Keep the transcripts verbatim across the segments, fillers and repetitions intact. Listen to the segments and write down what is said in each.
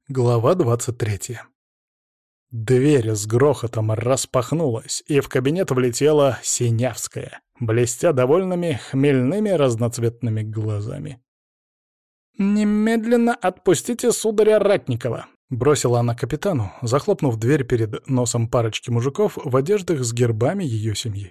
Глава двадцать третья. Дверь с грохотом распахнулась, и в кабинет влетела Синявская, блестя довольными хмельными разноцветными глазами. «Немедленно отпустите сударя Ратникова!» — бросила она капитану, захлопнув дверь перед носом парочки мужиков в одеждах с гербами ее семьи.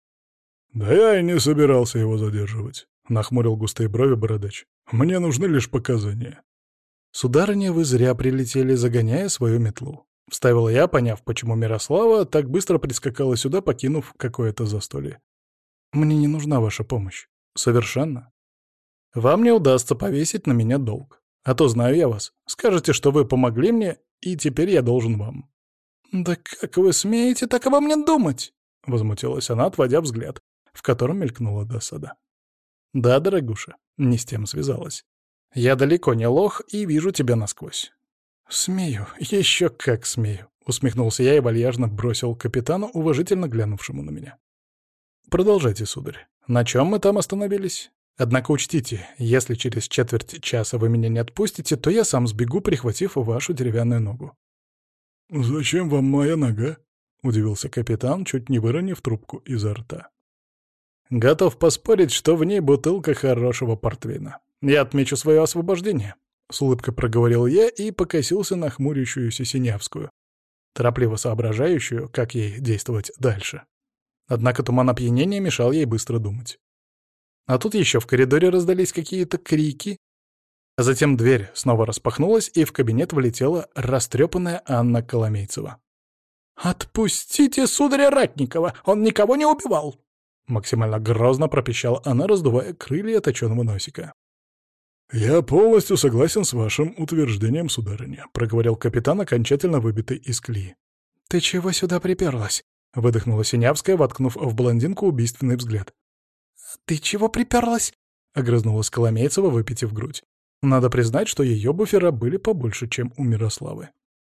«Да я и не собирался его задерживать», — нахмурил густые брови бородач. «Мне нужны лишь показания». «Сударыня, вы зря прилетели, загоняя свою метлу», — вставила я, поняв, почему Мирослава так быстро прискакала сюда, покинув какое-то застолье. «Мне не нужна ваша помощь. Совершенно. Вам не удастся повесить на меня долг. А то знаю я вас. Скажете, что вы помогли мне, и теперь я должен вам». «Да как вы смеете так обо мне думать?» — возмутилась она, отводя взгляд, в котором мелькнула досада. «Да, дорогуша, не с тем связалась. Я далеко не лох и вижу тебя насквозь». «Смею, еще как смею», — усмехнулся я и вальяжно бросил капитану, уважительно глянувшему на меня. «Продолжайте, сударь. На чем мы там остановились? Однако учтите, если через четверть часа вы меня не отпустите, то я сам сбегу, прихватив вашу деревянную ногу». «Зачем вам моя нога?» — удивился капитан, чуть не выронив трубку изо рта. «Готов поспорить, что в ней бутылка хорошего портвейна. Я отмечу свое освобождение», — с улыбкой проговорил я и покосился на хмурящуюся Синявскую, торопливо соображающую, как ей действовать дальше. Однако туман опьянения мешал ей быстро думать. А тут еще в коридоре раздались какие-то крики, а затем дверь снова распахнулась, и в кабинет влетела растрепанная Анна Коломейцева. «Отпустите сударя Ратникова! Он никого не убивал!» Максимально грозно пропищала она, раздувая крылья точеного носика. «Я полностью согласен с вашим утверждением, сударыня», — проговорил капитан, окончательно выбитый из колеи. «Ты чего сюда приперлась?» — выдохнула Синявская, воткнув в блондинку убийственный взгляд. «Ты чего приперлась?» — огрызнулась Коломейцева, выпитив грудь. Надо признать, что ее буфера были побольше, чем у Мирославы.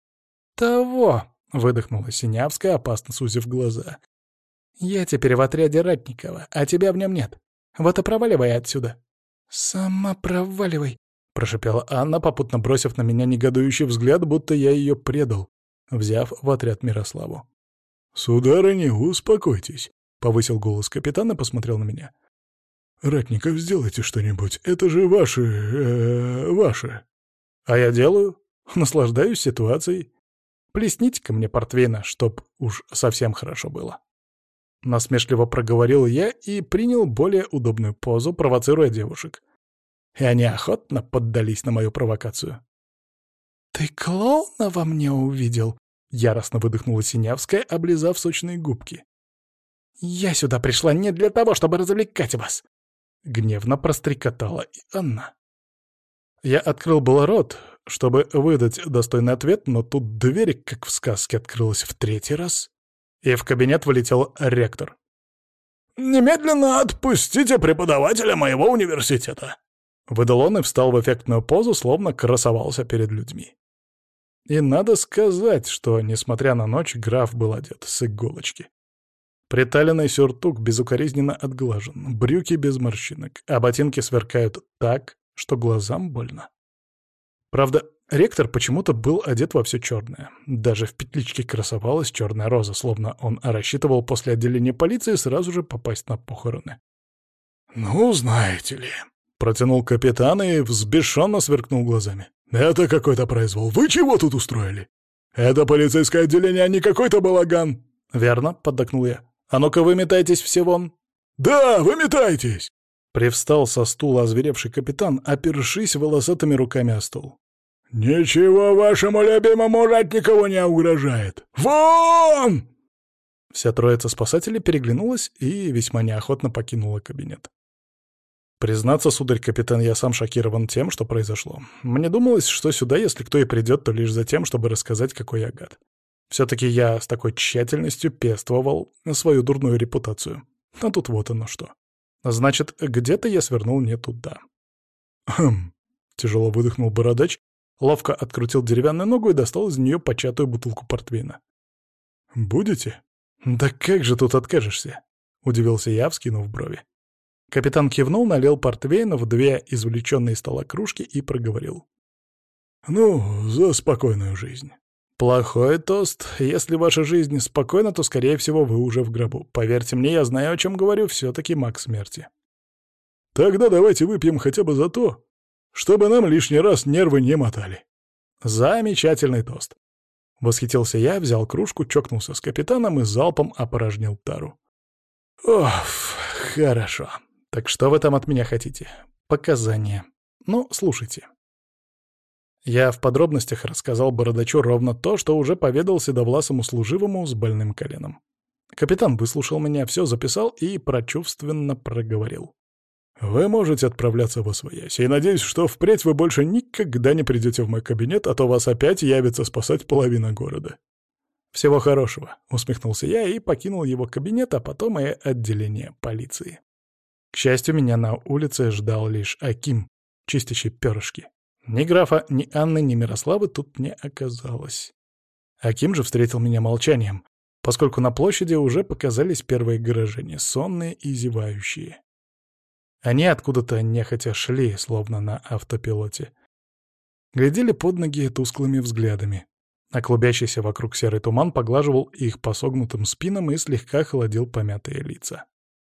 «Того!» — выдохнула Синявская, опасно сузив глаза. «Я теперь в отряде Ратникова, а тебя в нем нет. Вот и проваливай отсюда». «Сама проваливай», — прошипела Анна, попутно бросив на меня негодующий взгляд, будто я ее предал, взяв в отряд Мирославу. «Сударыня, успокойтесь», — повысил голос капитан и посмотрел на меня. «Ратников, сделайте что-нибудь, это же ваши... Э, ваши». «А я делаю. Наслаждаюсь ситуацией. Плесните-ка мне портвейна, чтоб уж совсем хорошо было». Насмешливо проговорил я и принял более удобную позу, провоцируя девушек. И они охотно поддались на мою провокацию. «Ты клоуна во мне увидел?» — яростно выдохнула Синявская, облизав сочные губки. «Я сюда пришла не для того, чтобы развлекать вас!» — гневно прострекотала и Анна. Я открыл было рот, чтобы выдать достойный ответ, но тут дверь, как в сказке, открылась в третий раз, и в кабинет вылетел ректор. «Немедленно отпустите преподавателя моего университета!» Выдал он и встал в эффектную позу, словно красовался перед людьми. И надо сказать, что, несмотря на ночь, граф был одет с иголочки. Приталенный сюртук безукоризненно отглажен, брюки без морщинок, а ботинки сверкают так, что глазам больно. Правда, ректор почему-то был одет во все черное. Даже в петличке красовалась черная роза, словно он рассчитывал после отделения полиции сразу же попасть на похороны. «Ну, знаете ли», — протянул капитан и взбешенно сверкнул глазами. «Это какой-то произвол. Вы чего тут устроили? Это полицейское отделение, а не какой-то балаган». «Верно», — поддакнул я. «А ну-ка выметайтесь все вон». «Да, выметайтесь!» Привстал со стула озверевший капитан, опершись волосатыми руками о стол. «Ничего вашему любимому Ратникову не угрожает! Вон!» Вся троица спасателей переглянулась и весьма неохотно покинула кабинет. Признаться, сударь-капитан, я сам шокирован тем, что произошло. Мне думалось, что сюда, если кто и придет, то лишь за тем, чтобы рассказать, какой я гад. Все-таки я с такой тщательностью пестовал свою дурную репутацию. А тут вот оно что. Значит, где-то я свернул не туда. «Хм», — тяжело выдохнул бородач, ловко открутил деревянную ногу и достал из нее початую бутылку портвейна. «Будете?» «Да как же тут откажешься?» — удивился я, вскинув брови. Капитан кивнул, налил портвейна в две извлеченные из стола кружки и проговорил. Ну, за спокойную жизнь. Плохой тост. Если ваша жизнь спокойна, то, скорее всего, вы уже в гробу. Поверьте мне, я знаю, о чем говорю, все-таки маг смерти. Тогда давайте выпьем хотя бы за то, чтобы нам лишний раз нервы не мотали. Замечательный тост. Восхитился я, взял кружку, чокнулся с капитаном и залпом опорожнил тару. Оф, хорошо. Так что вы там от меня хотите? Показания. Ну, слушайте. Я в подробностях рассказал бородачу ровно то, что уже поведал седовласому служивому с больным коленом. Капитан выслушал меня, все записал и прочувственно проговорил. «Вы можете отправляться восвоясь, и надеюсь, что впредь вы больше никогда не придете в мой кабинет, а то вас опять явится спасать половина города». «Всего хорошего», — усмехнулся я и покинул его кабинет, а потом и отделение полиции. К счастью, меня на улице ждал лишь Аким, чистящий перышки. Ни графа, ни Анны, ни Мирославы тут не оказалось. Аким же встретил меня молчанием, поскольку на площади уже показались первые горожане, сонные и зевающие. Они откуда-то нехотя шли, словно на автопилоте. Глядели под ноги тусклыми взглядами, а клубящийся вокруг серый туман поглаживал их по согнутым спинам и слегка холодил помятые лица.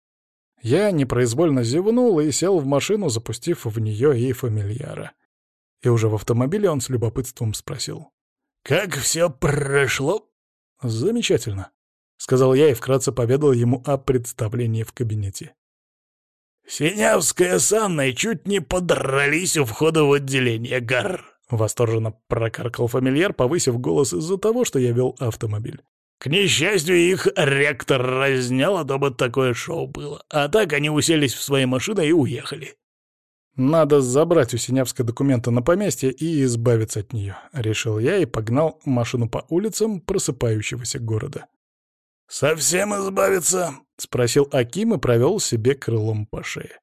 Я непроизвольно зевнул и сел в машину, запустив в нее и фамильяра. И уже в автомобиле он с любопытством спросил. «Как все прошло?» «Замечательно», — сказал я и вкратце поведал ему о представлении в кабинете. «Синявская с Анной чуть не подрались у входа в отделение, гар!» — восторженно прокаркал фамильяр, повысив голос из-за того, что я вел автомобиль. «К несчастью, их ректор разнял, а то бы такое шоу было. А так они уселись в свои машины и уехали». «Надо забрать у Синявской документы на поместье и избавиться от нее», — решил я и погнал машину по улицам просыпающегося города. «Совсем избавиться?» — спросил Аким и провел себе крылом по шее.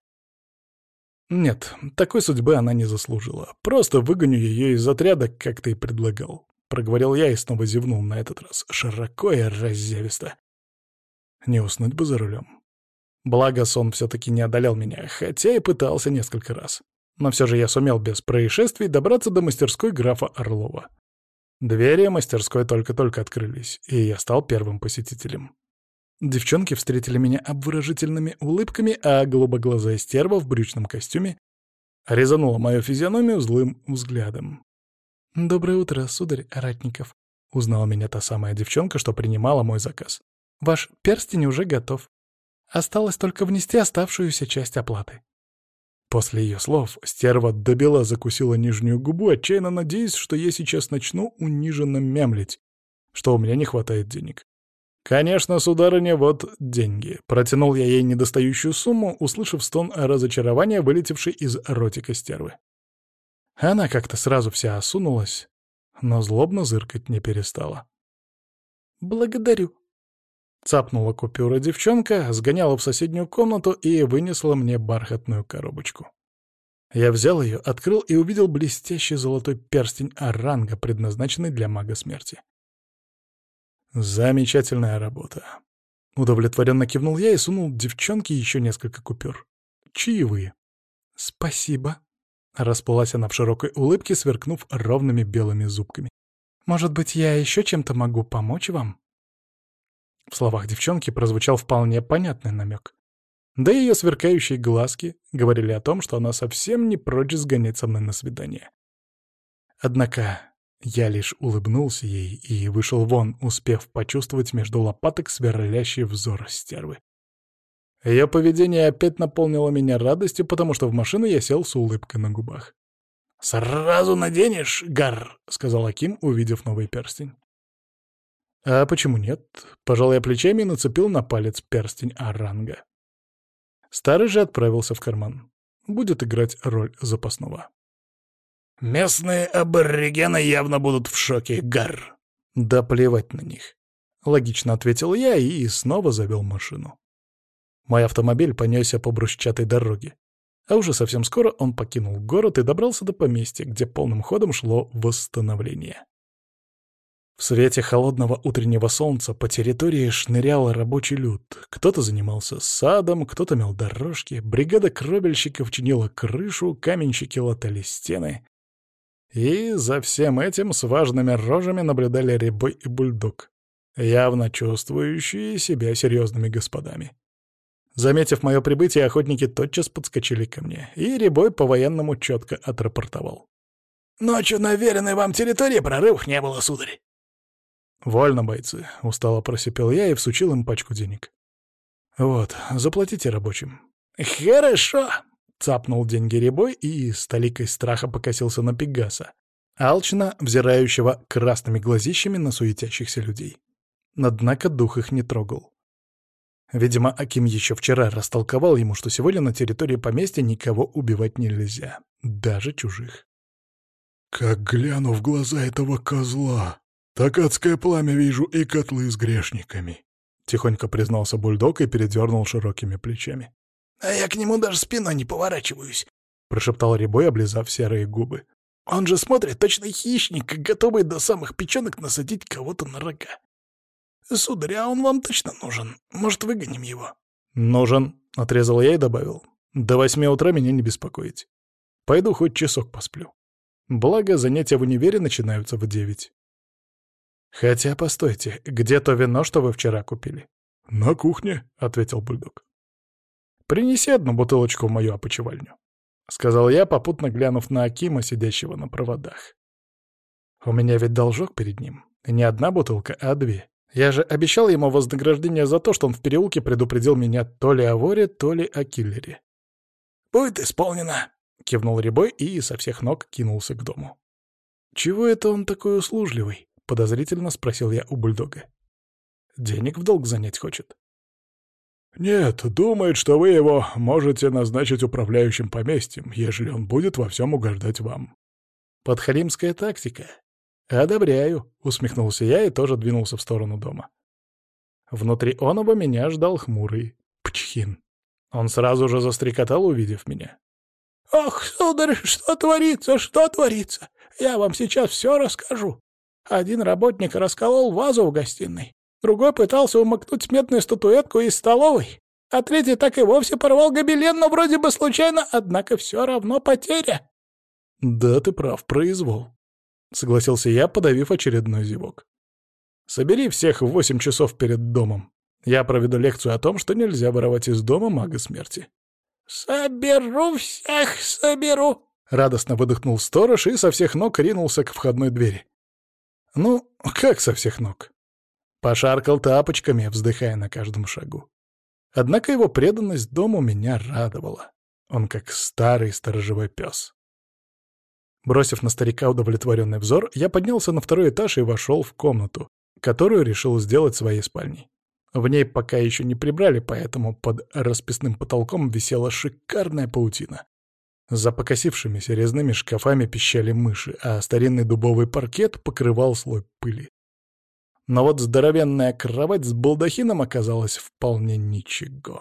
«Нет, такой судьбы она не заслужила. Просто выгоню ее из отряда, как ты и предлагал», — проговорил я и снова зевнул на этот раз, широко и разъявисто. Не уснуть бы за рулем. Благо, сон все-таки не одолел меня, хотя и пытался несколько раз. Но все же я сумел без происшествий добраться до мастерской графа Орлова. Двери мастерской только-только открылись, и я стал первым посетителем. Девчонки встретили меня обворожительными улыбками, а голубоглазая стерва в брючном костюме резанула мою физиономию злым взглядом. «Доброе утро, сударь Ратников», — узнала меня та самая девчонка, что принимала мой заказ. «Ваш перстень уже готов. Осталось только внести оставшуюся часть оплаты». После ее слов стерва добела закусила нижнюю губу, отчаянно надеясь, что я сейчас начну униженно мямлить, что у меня не хватает денег. «Конечно, сударыня, вот деньги». Протянул я ей недостающую сумму, услышав стон разочарования, вылетевший из ротика стервы. Она как-то сразу вся осунулась, но злобно зыркать не перестала. «Благодарю». Цапнула купюра девчонка, сгоняла в соседнюю комнату и вынесла мне бархатную коробочку. Я взял ее, открыл и увидел блестящий золотой перстень оранга, предназначенный для мага смерти. Замечательная работа. Удовлетворенно кивнул я и сунул девчонке еще несколько купюр. Чаевые. «Спасибо», — расплылась она в широкой улыбке, сверкнув ровными белыми зубками. «Может быть, я еще чем-то могу помочь вам?» В словах девчонки прозвучал вполне понятный намек. Да и ее сверкающие глазки говорили о том, что она совсем не прочь сгонять со мной на свидание. Однако я лишь улыбнулся ей и вышел вон, успев почувствовать между лопаток сверлящий взор стервы. Ее поведение опять наполнило меня радостью, потому что в машину я сел с улыбкой на губах. «Сразу наденешь, гар?» — сказал Аким, увидев новый перстень. «А почему нет?» — пожал я плечами и нацепил на палец перстень оранга. Старый же отправился в карман. Будет играть роль запасного. «Местные аборигены явно будут в шоке, гар!» «Да плевать на них», — логично ответил я и снова завел машину. Мой автомобиль понесся по брусчатой дороге. А уже совсем скоро он покинул город и добрался до поместья, где полным ходом шло восстановление. В свете холодного утреннего солнца по территории шнырял рабочий люд. Кто-то занимался садом, кто-то мел дорожки, бригада кровельщиков чинила крышу, каменщики латали стены. И за всем этим с важными рожами наблюдали Рябой и Бульдог, явно чувствующие себя серьезными господами. Заметив мое прибытие, охотники тотчас подскочили ко мне, и Рябой по-военному четко отрапортовал. «Ночью на веренной вам территории прорывов не было, сударь». «Вольно, бойцы», — устало просипел я и всучил им пачку денег. «Вот, заплатите рабочим». «Хорошо», — цапнул деньги Рябой и с толикой страха покосился на Пегаса, алчно взирающего красными глазищами на суетящихся людей. Однако дух их не трогал. Видимо, Аким еще вчера растолковал ему, что сегодня на территории поместья никого убивать нельзя, даже чужих. «Как гляну в глаза этого козла, так адское пламя вижу и котлы с грешниками», — тихонько признался Бульдог и передернул широкими плечами. «А я к нему даже спиной не поворачиваюсь», — прошептал Рябой, облизав серые губы. «Он же смотрит точно хищник, готовый до самых печенок насадить кого-то на рога. Сударь, а он вам точно нужен? Может, выгоним его?» «Нужен», — отрезал я и добавил. «До восьми утра меня не беспокоить. Пойду хоть часок посплю. Благо, занятия в универе начинаются в девять». «Хотя, постойте, где то вино, что вы вчера купили?» «На кухне», — ответил Бульдог. «Принеси одну бутылочку в мою опочивальню», — сказал я, попутно глянув на Акима, сидящего на проводах. «У меня ведь должок перед ним. Не одна бутылка, а две. Я же обещал ему вознаграждение за то, что он в переулке предупредил меня то ли о воре, то ли о киллере». «Будет исполнено», — кивнул Рябой и со всех ног кинулся к дому. «Чего это он такой услужливый?» — подозрительно спросил я у Бульдога. «Денег в долг занять хочет?» «Нет, думает, что вы его можете назначить управляющим поместьем, ежели он будет во всем угождать вам». «Подхалимская тактика. Одобряю», — усмехнулся я и тоже двинулся в сторону дома. Внутри оного меня ждал хмурый Пчхин. Он сразу же застрекотал, увидев меня. «Ох, сударь, что творится, что творится? Я вам сейчас все расскажу. Один работник расколол вазу в гостиной, другой пытался умыкнуть медную статуэтку из столовой, а третий так и вовсе порвал гобелен, но вроде бы случайно, однако все равно потеря». «Да, ты прав, произвол», — согласился я, подавив очередной зевок. «Собери всех в восемь часов перед домом. Я проведу лекцию о том, что нельзя воровать из дома мага смерти». «Соберу всех, соберу!» — радостно выдохнул сторож и со всех ног ринулся к входной двери. Ну, как со всех ног? Пошаркал тапочками, вздыхая на каждом шагу. Однако его преданность дому меня радовала. Он как старый сторожевой пес. Бросив на старика удовлетворенный взор, я поднялся на второй этаж и вошел в комнату, которую решил сделать своей спальней. В ней пока еще не прибрали, поэтому под расписным потолком висела шикарная паутина. За покосившимися резными шкафами пищали мыши, а старинный дубовый паркет покрывал слой пыли. Но вот здоровенная кровать с балдахином оказалась вполне ничего.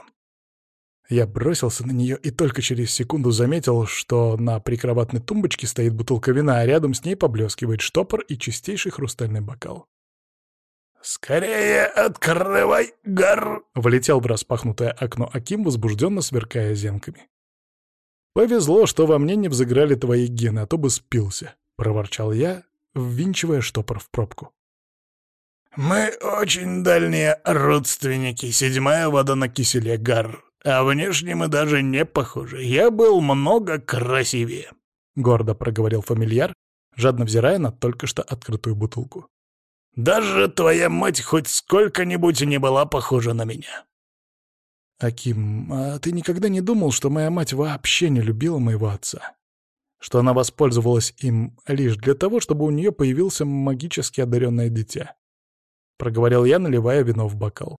Я бросился на нее и только через секунду заметил, что на прикроватной тумбочке стоит бутылка вина, а рядом с ней поблескивает штопор и чистейший хрустальный бокал. «Скорее открывай, гар!» — влетел в распахнутое окно Аким, возбужденно сверкая зенками. «Повезло, что во мне не взыграли твои гены, а то бы спился», — проворчал я, ввинчивая штопор в пробку. «Мы очень дальние родственники, седьмая вода на киселе, гар. А внешне мы даже не похожи. Я был много красивее», — гордо проговорил фамильяр, жадно взирая на только что открытую бутылку. «Даже твоя мать хоть сколько-нибудь не была похожа на меня». «Аким, а ты никогда не думал, что моя мать вообще не любила моего отца? Что она воспользовалась им лишь для того, чтобы у нее появился магически одаренное дитя?» — проговорил я, наливая вино в бокал.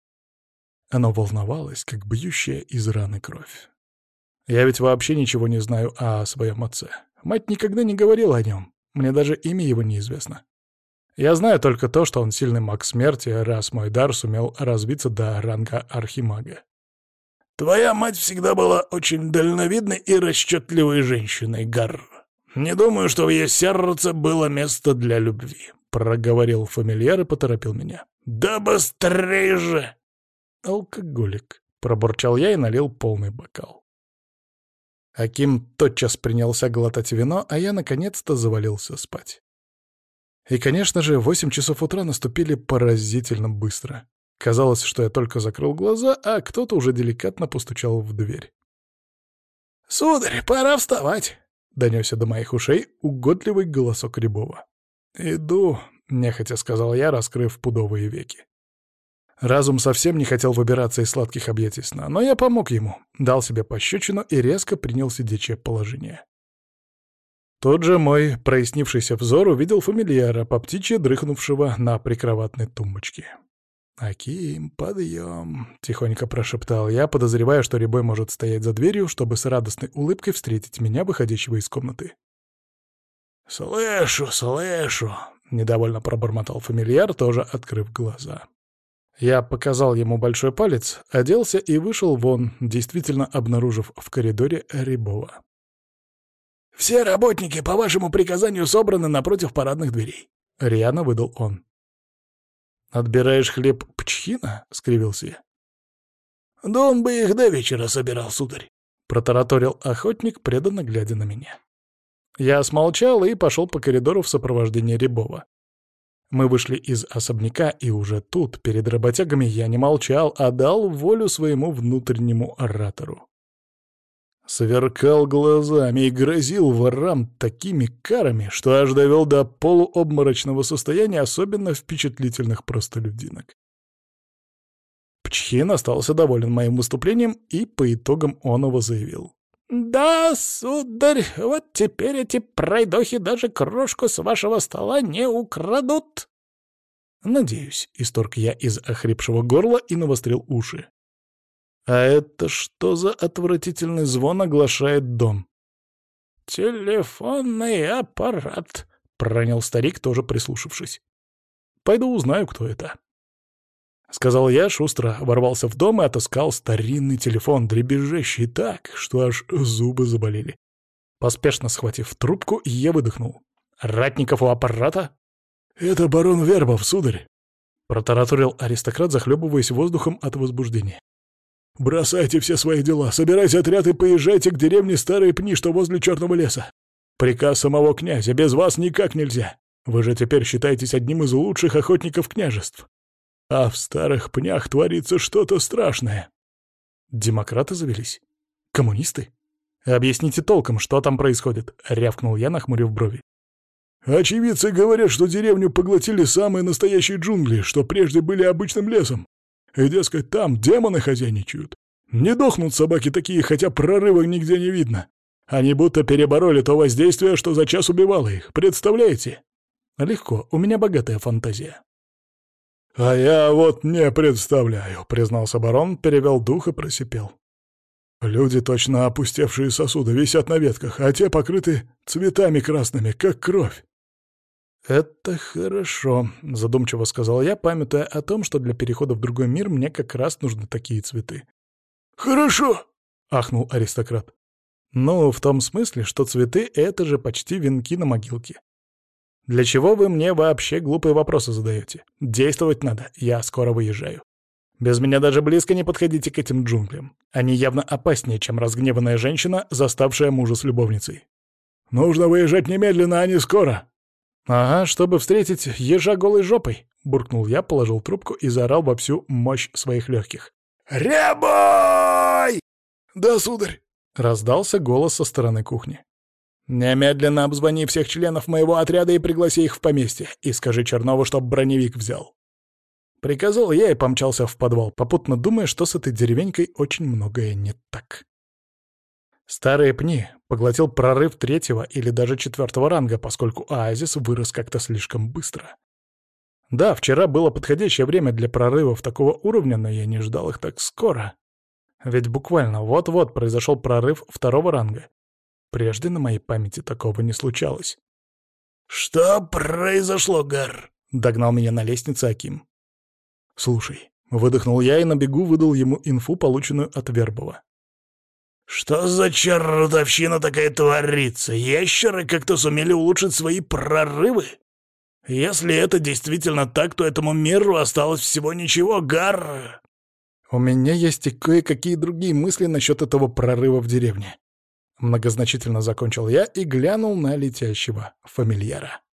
Оно волновалось, как бьющая из раны кровь. Я ведь вообще ничего не знаю о своем отце. Мать никогда не говорила о нем, мне даже имя его неизвестно. Я знаю только то, что он сильный маг смерти, раз мой дар сумел развиться до ранга архимага. «Твоя мать всегда была очень дальновидной и расчетливой женщиной, гар. Не думаю, что в ее сердце было место для любви», — проговорил фамильяр и поторопил меня. «Да быстрее же!» «Алкоголик», — пробурчал я и налил полный бокал. Аким тотчас принялся глотать вино, а я наконец-то завалился спать. И, конечно же, восемь часов утра наступили поразительно быстро. Казалось, что я только закрыл глаза, а кто-то уже деликатно постучал в дверь. «Сударь, пора вставать!» — донесся до моих ушей угодливый голосок Рябова. «Иду», — нехотя сказал я, раскрыв пудовые веки. Разум совсем не хотел выбираться из сладких объятий сна, но я помог ему, дал себе пощечину и резко принял сидячее положение. Тот же мой прояснившийся взор увидел фамильяра, по птичьи дрыхнувшего на прикроватной тумбочке. «Аким, подъем!» — тихонько прошептал я, подозревая, что Рябой может стоять за дверью, чтобы с радостной улыбкой встретить меня, выходящего из комнаты. «Слышу, слышу!» — недовольно пробормотал фамильяр, тоже открыв глаза. Я показал ему большой палец, оделся и вышел вон, действительно обнаружив в коридоре Рябова. «Все работники по вашему приказанию собраны напротив парадных дверей», — рьяно выдал он. «Отбираешь хлеб Пчхина?» — скривился я. «Да он бы их до вечера собирал, сударь», — протараторил охотник, преданно глядя на меня. Я смолчал и пошел по коридору в сопровождении Рябова. Мы вышли из особняка, и уже тут, перед работягами, я не молчал, а дал волю своему внутреннему оратору. Сверкал глазами и грозил ворам такими карами, что аж довел до полуобморочного состояния особенно впечатлительных простолюдинок. Пчхин остался доволен моим выступлением и по итогам оного заявил. «Да, сударь, вот теперь эти пройдохи даже крошку с вашего стола не украдут!» «Надеюсь», — исторг я из охрипшего горла и навострил уши. «А это что за отвратительный звон оглашает дом?» «Телефонный аппарат», — проронил старик, тоже прислушавшись. «Пойду узнаю, кто это». — сказал я, шустро ворвался в дом и отыскал старинный телефон, дребезжащий так, что аж зубы заболели. Поспешно схватив трубку, я выдохнул. «Ратников у аппарата?» «Это барон Вербов, сударь», — протараторил аристократ, захлебываясь воздухом от возбуждения. «Бросайте все свои дела, собирайте отряд и поезжайте к деревне Старые Пни, что возле Черного леса. Приказ самого князя, без вас никак нельзя. Вы же теперь считаетесь одним из лучших охотников княжеств. А в Старых Пнях творится что-то страшное». «Демократы завелись? Коммунисты? Объясните толком, что там происходит?» — рявкнул я, нахмурив брови. «Очевидцы говорят, что деревню поглотили самые настоящие джунгли, что прежде были обычным лесом. И, дескать, там демоны хозяйничают. Не дохнут собаки такие, хотя прорыва нигде не видно. Они будто перебороли то воздействие, что за час убивало их. Представляете?» «Легко, у меня богатая фантазия». «А я вот не представляю», — признался барон, перевел дух и просипел. «Люди, точно опустевшие сосуды, висят на ветках, а те покрыты цветами красными, как кровь». «Это хорошо», — задумчиво сказал я, памятуя о том, что для перехода в другой мир мне как раз нужны такие цветы. «Хорошо», — ахнул аристократ. «Ну, в том смысле, что цветы — это же почти венки на могилке. Для чего вы мне вообще глупые вопросы задаете? Действовать надо, я скоро выезжаю. Без меня даже близко не подходите к этим джунглям. Они явно опаснее, чем разгневанная женщина, заставшая мужа с любовницей. Нужно выезжать немедленно, а не скоро». «Ага, чтобы встретить ежа голой жопой», — буркнул я, положил трубку и заорал во всю мощь своих легких. «Рябой!» «Да, сударь», — раздался голос со стороны кухни. «Немедленно обзвони всех членов моего отряда и пригласи их в поместье, и скажи Чернову, чтоб броневик взял». Приказал я и помчался в подвал, попутно думая, что с этой деревенькой очень многое не так. Старые Пни поглотил прорыв третьего или даже четвертого ранга, поскольку оазис вырос как-то слишком быстро. Да, вчера было подходящее время для прорывов такого уровня, но я не ждал их так скоро. Ведь буквально вот-вот произошел прорыв второго ранга. Прежде на моей памяти такого не случалось. «Что произошло, Гар?» — догнал меня на лестнице Аким. «Слушай», — выдохнул я и на бегу выдал ему инфу, полученную от Вербова. «Что за чертовщина такая творится? Ящеры как-то сумели улучшить свои прорывы? Если это действительно так, то этому миру осталось всего ничего, Гар!» «У меня есть и кое-какие другие мысли насчет этого прорыва в деревне. Многозначительно закончил я и глянул на летящего фамильяра.